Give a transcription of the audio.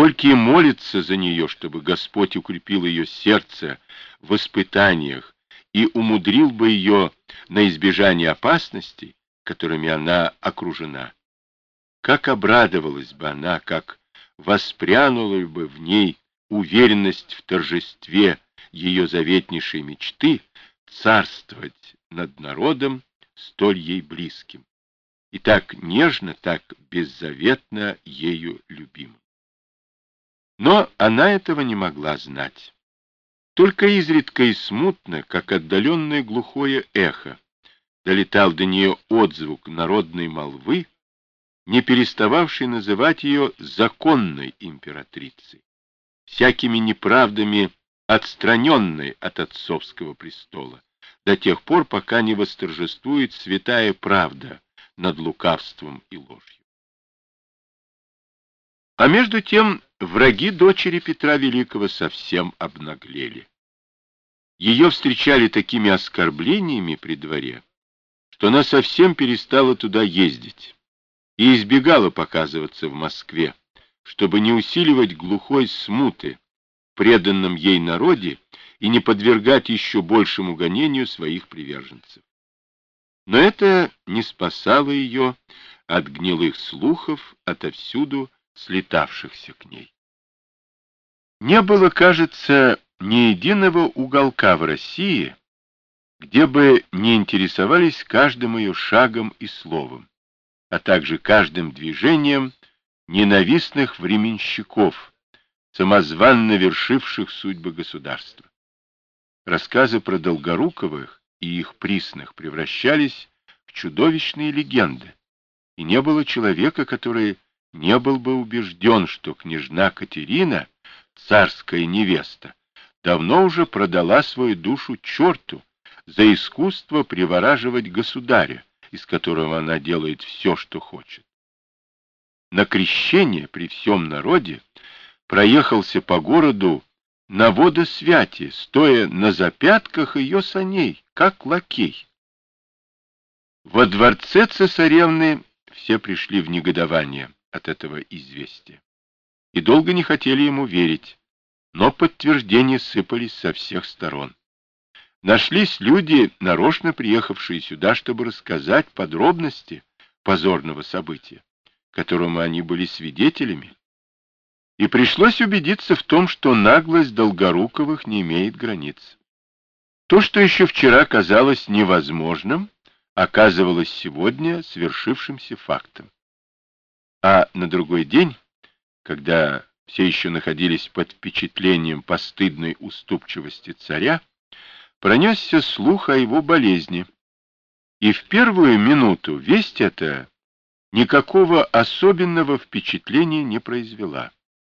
сколько и молится за нее, чтобы Господь укрепил ее сердце в испытаниях и умудрил бы ее на избежание опасностей, которыми она окружена. Как обрадовалась бы она, как воспрянула бы в ней уверенность в торжестве ее заветнейшей мечты царствовать над народом, столь ей близким, и так нежно, так беззаветно ею любимым. Но она этого не могла знать. Только изредка и смутно, как отдаленное глухое эхо, долетал до нее отзвук народной молвы, не перестававший называть ее законной императрицей, всякими неправдами отстраненной от отцовского престола, до тех пор, пока не восторжествует святая правда над лукавством и ложью. А между тем враги дочери Петра Великого совсем обнаглели. Ее встречали такими оскорблениями при дворе, что она совсем перестала туда ездить и избегала показываться в Москве, чтобы не усиливать глухой смуты в преданном ей народе и не подвергать еще большему гонению своих приверженцев. Но это не спасало ее от гнилых слухов, отовсюду слетавшихся к ней. Не было, кажется, ни единого уголка в России, где бы не интересовались каждым ее шагом и словом, а также каждым движением ненавистных временщиков, самозванно вершивших судьбы государства. Рассказы про Долгоруковых и их присных превращались в чудовищные легенды, и не было человека, который не был бы убежден, что княжна Катерина, царская невеста, давно уже продала свою душу черту за искусство привораживать государя, из которого она делает все, что хочет. На крещение при всем народе проехался по городу на водосвяти, стоя на запятках ее саней, как лакей. Во дворце цесаревны все пришли в негодование от этого известия и долго не хотели ему верить, но подтверждения сыпались со всех сторон. Нашлись люди, нарочно приехавшие сюда, чтобы рассказать подробности позорного события, которому они были свидетелями, и пришлось убедиться в том, что наглость Долгоруковых не имеет границ. То, что еще вчера казалось невозможным, оказывалось сегодня свершившимся фактом. А на другой день, когда все еще находились под впечатлением постыдной уступчивости царя, пронесся слух о его болезни, и в первую минуту весть эта никакого особенного впечатления не произвела.